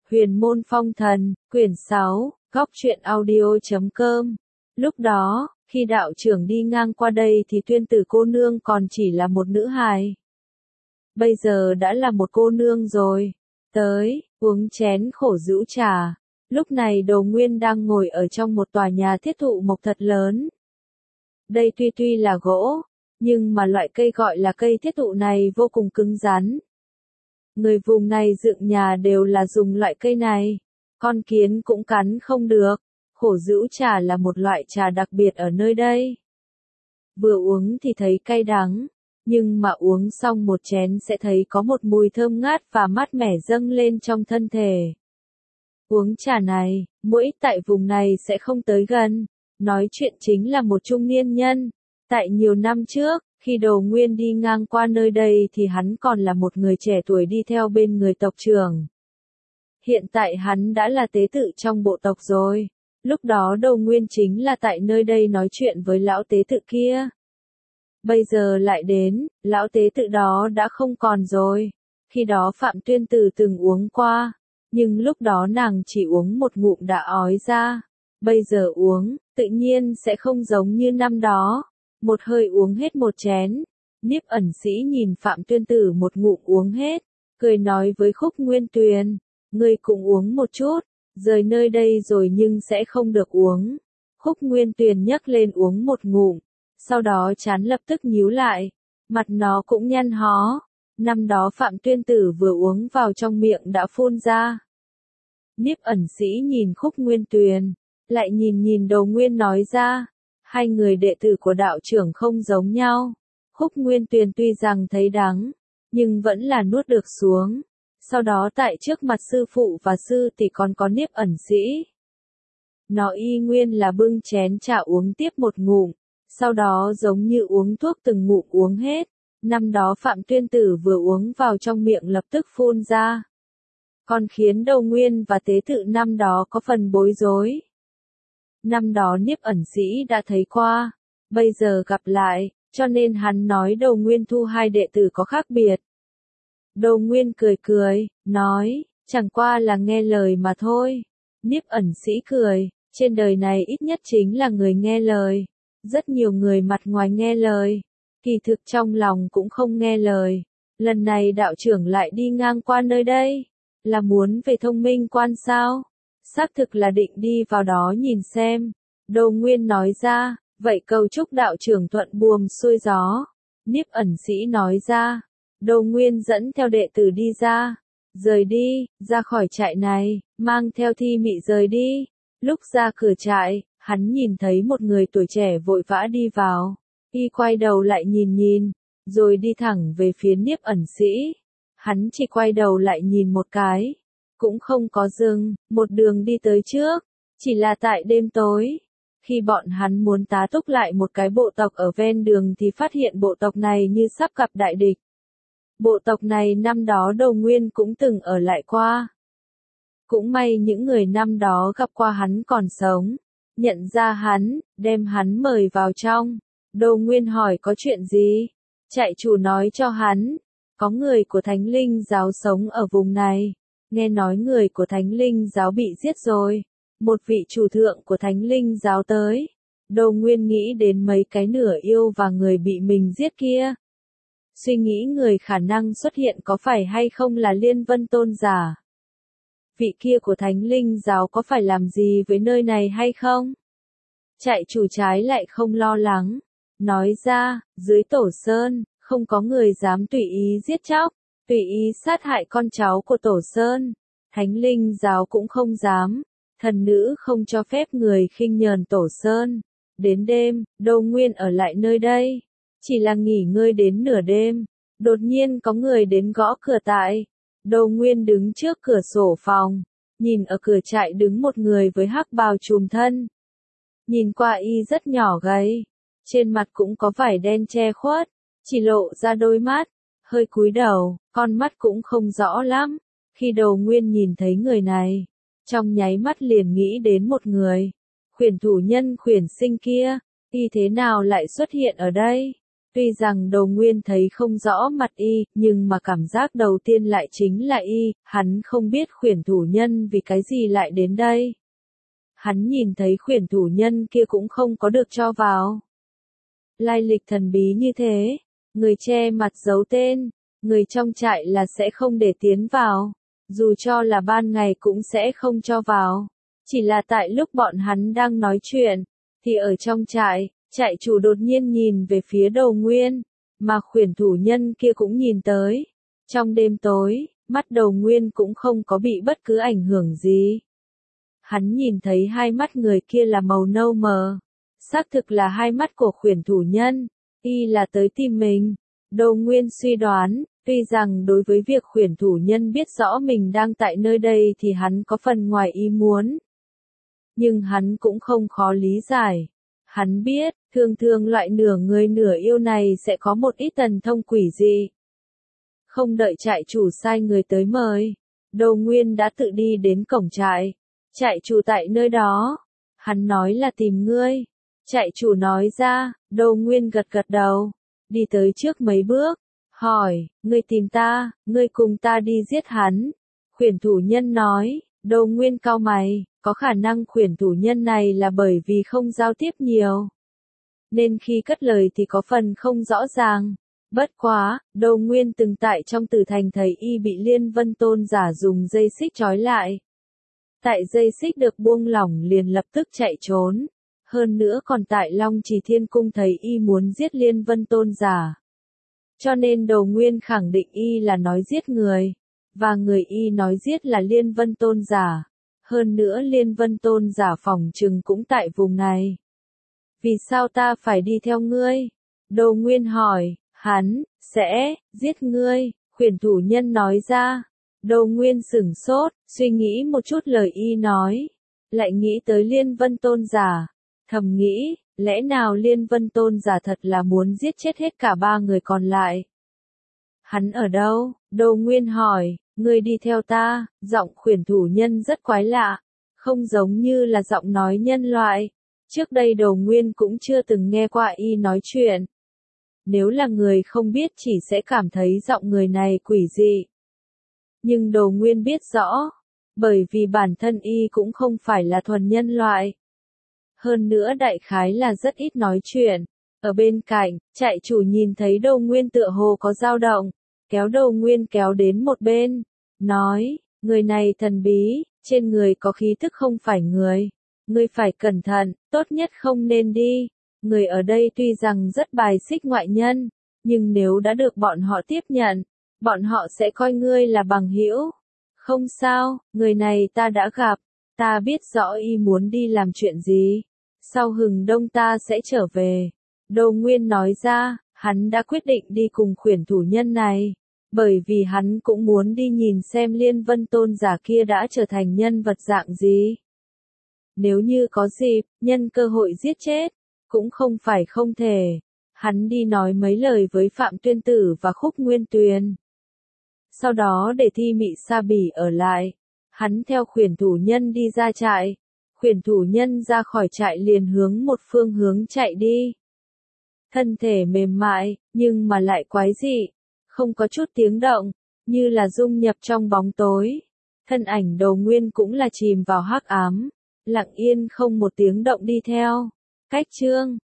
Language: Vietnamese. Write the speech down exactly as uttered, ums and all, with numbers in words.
Huyền môn phong thần, quyển sáu, góc truyện audio chấm com. Lúc đó, khi đạo trưởng đi ngang qua đây thì Tuyên Tử cô nương còn chỉ là một nữ hài. Bây giờ đã là một cô nương rồi. Tới, uống chén khổ rữu trà. Lúc này Đồ Nguyên đang ngồi ở trong một tòa nhà thiết thụ mộc thật lớn. Đây tuy tuy là gỗ, nhưng mà loại cây gọi là cây thiết thụ này vô cùng cứng rắn. Người vùng này dựng nhà đều là dùng loại cây này. Con kiến cũng cắn không được. Khổ rữu trà là một loại trà đặc biệt ở nơi đây. Vừa uống thì thấy cay đắng, nhưng mà uống xong một chén sẽ thấy có một mùi thơm ngát và mát mẻ dâng lên trong thân thể. Uống trà này, muỗi tại vùng này sẽ không tới gần. Nói chuyện chính là một trung niên nhân. Tại nhiều năm trước, khi Đồ Nguyên đi ngang qua nơi đây thì hắn còn là một người trẻ tuổi đi theo bên người tộc trưởng. Hiện tại hắn đã là tế tự trong bộ tộc rồi. Lúc đó Đồ Nguyên chính là tại nơi đây nói chuyện với lão tế tự kia. Bây giờ lại đến, lão tế tự đó đã không còn rồi. Khi đó Phạm Tuyên Tử từng uống qua, nhưng lúc đó nàng chỉ uống một ngụm đã ói ra. Bây giờ uống, tự nhiên sẽ không giống như năm đó. Một hơi uống hết một chén. Niếp Ẩn Sĩ nhìn Phạm Tuyên Tử một ngụm uống hết, cười nói với Khúc Nguyên Tuyền, ngươi cũng uống một chút, rời nơi đây rồi nhưng sẽ không được uống. Khúc Nguyên Tuyền nhấc lên uống một ngụm, sau đó trán lập tức nhíu lại, mặt nó cũng nhăn hó. Năm đó Phạm Tuyên Tử vừa uống vào trong miệng đã phun ra. Niếp Ẩn Sĩ nhìn Khúc Nguyên Tuyền, lại nhìn nhìn Đồ Nguyên nói ra, hai người đệ tử của đạo trưởng không giống nhau. Khúc Nguyên Tuyền tuy rằng thấy đắng, nhưng vẫn là nuốt được xuống. Sau đó tại trước mặt sư phụ và sư tỷ còn có Niếp Ẩn Sĩ. Nó y nguyên là bưng chén trà uống tiếp một ngụm, sau đó giống như uống thuốc từng ngụm uống hết. Năm đó Phạm Tuyên Tử vừa uống vào trong miệng lập tức phun ra. Còn khiến Đồ Nguyên và tế tự năm đó có phần bối rối. Năm đó Niếp Ẩn Sĩ đã thấy qua, bây giờ gặp lại, cho nên hắn nói Đồ Nguyên thu hai đệ tử có khác biệt. Đồ Nguyên cười cười, nói, chẳng qua là nghe lời mà thôi. Niếp Ẩn Sĩ cười, trên đời này ít nhất chính là người nghe lời. Rất nhiều người mặt ngoài nghe lời, kỳ thực trong lòng cũng không nghe lời. Lần này đạo trưởng lại đi ngang qua nơi đây, là muốn về Thông Minh Quan sao? Xác thực là định đi vào đó nhìn xem. Đồ Nguyên nói ra, vậy cầu chúc đạo trưởng thuận buồm xuôi gió. Niếp Ẩn Sĩ nói ra. Đồ Nguyên dẫn theo đệ tử đi ra. Rời đi, ra khỏi trại này, mang theo Thi Mị rời đi. Lúc ra cửa trại, hắn nhìn thấy một người tuổi trẻ vội vã đi vào. Y quay đầu lại nhìn nhìn, rồi đi thẳng về phía Niếp Ẩn Sĩ. Hắn chỉ quay đầu lại nhìn một cái, cũng không có dừng, một đường đi tới trước. Chỉ là tại đêm tối, khi bọn hắn muốn tá túc lại một cái bộ tộc ở ven đường thì phát hiện bộ tộc này như sắp gặp đại địch. Bộ tộc này năm đó Đồ Nguyên cũng từng ở lại qua. Cũng may những người năm đó gặp qua hắn còn sống, nhận ra hắn, đem hắn mời vào trong. Đồ Nguyên hỏi có chuyện gì? Trại chủ nói cho hắn, có người của Thánh Linh giáo sống ở vùng này. Nghe nói người của Thánh Linh giáo bị giết rồi. Một vị chủ thượng của Thánh Linh giáo tới. Đồ Nguyên nghĩ đến mấy cái nửa yêu và người bị mình giết kia. Suy nghĩ người khả năng xuất hiện có phải hay không là Liên Vân Tôn giả. Vị kia của Thánh Linh giáo có phải làm gì với nơi này hay không? Trại chủ trái lại không lo lắng. Nói ra, dưới Tổ Sơn, không có người dám tùy ý giết chóc, tùy ý sát hại con cháu của Tổ Sơn. Thánh Linh giáo cũng không dám. Thần nữ không cho phép người khinh nhờn Tổ Sơn. Đến đêm, Đồ Nguyên ở lại nơi đây. Chỉ là nghỉ ngơi đến nửa đêm. Đột nhiên có người đến gõ cửa tại. Đồ Nguyên đứng trước cửa sổ phòng. Nhìn ở cửa trại đứng một người với hắc bào trùm thân. Nhìn qua y rất nhỏ gầy. Trên mặt cũng có vải đen che khuất. Chỉ lộ ra đôi mắt. Hơi cúi đầu, con mắt cũng không rõ lắm. Khi Đồ Nguyên nhìn thấy người này, trong nháy mắt liền nghĩ đến một người. Khuyển thủ nhân khuyển sinh kia, y thế nào lại xuất hiện ở đây? Tuy rằng Đồ Nguyên thấy không rõ mặt y, nhưng mà cảm giác đầu tiên lại chính là y, hắn không biết khuyển thủ nhân vì cái gì lại đến đây. Hắn nhìn thấy khuyển thủ nhân kia cũng không có được cho vào. Lai lịch thần bí như thế, người che mặt giấu tên, người trong trại là sẽ không để tiến vào, dù cho là ban ngày cũng sẽ không cho vào. Chỉ là tại lúc bọn hắn đang nói chuyện, thì ở trong trại, trại chủ đột nhiên nhìn về phía Đồ Nguyên, mà khuyển thủ nhân kia cũng nhìn tới. Trong đêm tối, mắt Đồ Nguyên cũng không có bị bất cứ ảnh hưởng gì. Hắn nhìn thấy hai mắt người kia là màu nâu mờ. Xác thực là hai mắt của khuyển thủ nhân, y là tới tìm mình. Đồ Nguyên suy đoán, tuy rằng đối với việc khuyển thủ nhân biết rõ mình đang tại nơi đây thì hắn có phần ngoài ý muốn. Nhưng hắn cũng không khó lý giải. Hắn biết, thường thường loại nửa người nửa yêu này sẽ có một ít thần thông quỷ dị. Không đợi trại chủ sai người tới mời, Đồ Nguyên đã tự đi đến cổng trại. Trại chủ tại nơi đó. Hắn nói là tìm ngươi. Trại chủ nói ra, Đồ Nguyên gật gật đầu. Đi tới trước mấy bước. Hỏi, ngươi tìm ta, ngươi cùng ta đi giết hắn. Khuyển thủ nhân nói, Đồ Nguyên cau mày, có khả năng khuyển thủ nhân này là bởi vì không giao tiếp nhiều. Nên khi cất lời thì có phần không rõ ràng. Bất quá, Đồ Nguyên từng tại trong Tử Thành thấy y bị Liên Vân Tôn giả dùng dây xích trói lại. Tại dây xích được buông lỏng liền lập tức chạy trốn. Hơn nữa còn tại Long Trì Thiên Cung thấy y muốn giết Liên Vân Tôn giả. Cho nên Đồ Nguyên khẳng định y là nói giết người. Và người y nói giết là Liên Vân Tôn giả. Hơn nữa Liên Vân Tôn giả phỏng chừng cũng tại vùng này. Vì sao ta phải đi theo ngươi? Đồ Nguyên hỏi, hắn, sẽ, giết ngươi, khuyển thủ nhân nói ra. Đồ Nguyên sửng sốt, suy nghĩ một chút lời y nói. Lại nghĩ tới Liên Vân Tôn giả. Thầm nghĩ, lẽ nào Liên Vân Tôn giả thật là muốn giết chết hết cả ba người còn lại? Hắn ở đâu? Đồ Nguyên hỏi, ngươi đi theo ta, giọng khuyển thủ nhân rất quái lạ. Không giống như là giọng nói nhân loại. Trước đây Đồ Nguyên cũng chưa từng nghe qua y nói chuyện. Nếu là người không biết chỉ sẽ cảm thấy giọng người này quỷ dị. Nhưng Đồ Nguyên biết rõ, bởi vì bản thân y cũng không phải là thuần nhân loại. Hơn nữa đại khái là rất ít nói chuyện. Ở bên cạnh, trại chủ nhìn thấy Đồ Nguyên tựa hồ có dao động, kéo Đồ Nguyên kéo đến một bên, nói, người này thần bí, trên người có khí thức không phải người. Ngươi phải cẩn thận, tốt nhất không nên đi. Người ở đây tuy rằng rất bài xích ngoại nhân, nhưng nếu đã được bọn họ tiếp nhận, bọn họ sẽ coi ngươi là bằng hữu. Không sao, người này ta đã gặp, ta biết rõ y muốn đi làm chuyện gì. Sau hừng đông ta sẽ trở về. Đồ Nguyên nói ra, hắn đã quyết định đi cùng khuyển thủ nhân này, bởi vì hắn cũng muốn đi nhìn xem Liên Vân Tôn giả kia đã trở thành nhân vật dạng gì. Nếu như có dịp, nhân cơ hội giết chết, cũng không phải không thể. Hắn đi nói mấy lời với Phạm Tuyên Tử và Khúc Nguyên Tuyền. Sau đó để Thi Mị Sa Bỉ ở lại. Hắn theo khuyển thủ nhân đi ra trại. Khuyển thủ nhân ra khỏi trại liền hướng một phương hướng chạy đi. Thân thể mềm mại, nhưng mà lại quái dị. Không có chút tiếng động, như là dung nhập trong bóng tối. Thân ảnh Đồ Nguyên cũng là chìm vào hắc ám. Lặng yên không một tiếng động đi theo. Cách chương